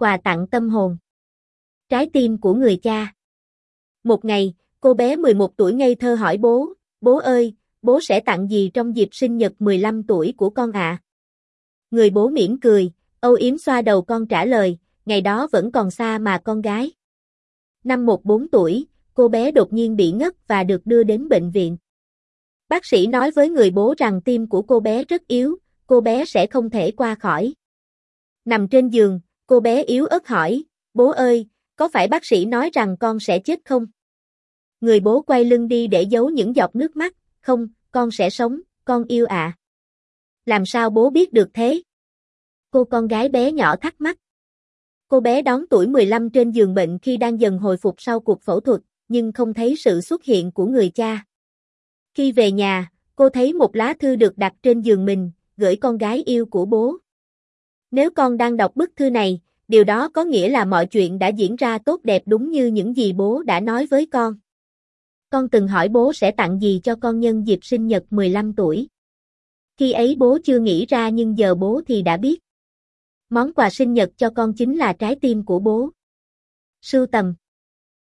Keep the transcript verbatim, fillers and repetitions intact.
quà tặng tâm hồn. Trái tim của người cha. Một ngày, cô bé mười một tuổi ngây thơ hỏi bố, bố ơi, bố sẽ tặng gì trong dịp sinh nhật mười lăm tuổi của con ạ? À? Người bố mỉm cười, âu yếm xoa đầu con trả lời, ngày đó vẫn còn xa mà con gái. Năm một bốn tuổi, cô bé đột nhiên bị ngất và được đưa đến bệnh viện. Bác sĩ nói với người bố rằng tim của cô bé rất yếu, cô bé sẽ không thể qua khỏi. Nằm trên giường, cô bé yếu ớt hỏi, bố ơi, có phải bác sĩ nói rằng con sẽ chết không? Người bố quay lưng đi để giấu những giọt nước mắt, không, con sẽ sống, con yêu ạ. À. Làm sao bố biết được thế? Cô con gái bé nhỏ thắc mắc. Cô bé đón tuổi mười lăm trên giường bệnh khi đang dần hồi phục sau cuộc phẫu thuật, nhưng không thấy sự xuất hiện của người cha. Khi về nhà, cô thấy một lá thư được đặt trên giường mình, gửi con gái yêu của bố. Nếu con đang đọc bức thư này, điều đó có nghĩa là mọi chuyện đã diễn ra tốt đẹp đúng như những gì bố đã nói với con. Con từng hỏi bố sẽ tặng gì cho con nhân dịp sinh nhật mười lăm tuổi. Khi ấy bố chưa nghĩ ra nhưng giờ bố thì đã biết. Món quà sinh nhật cho con chính là trái tim của bố. Sưu tầm